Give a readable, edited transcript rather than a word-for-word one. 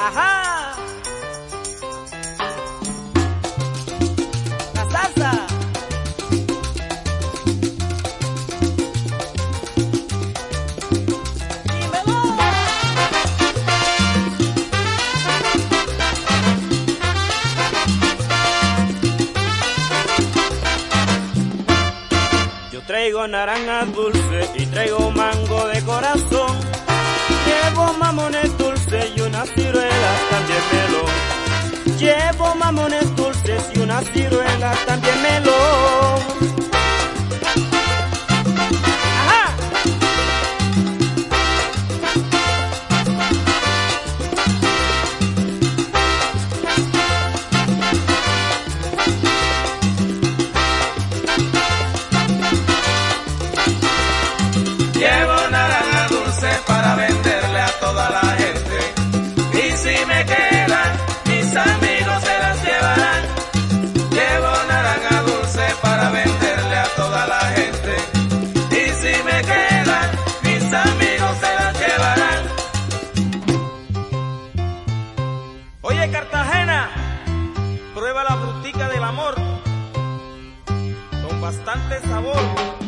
Ajá. La salsa. Dímelo. Yo traigo naranja dulce y traigo mango de corazón. Llevo mamones dulces y unas ciruelas también melón. Llevo mamones dulces y unas ciruelas también melón. Ajá. Llevo naranja dulce para venderle a toda la gente. Y si me quedan, mis amigos se las llevarán. Llevo naranja dulce para venderle a toda la gente. Y si me quedan, mis amigos se las llevarán. Oye, Cartagena, prueba la frutica del amor con bastante sabor.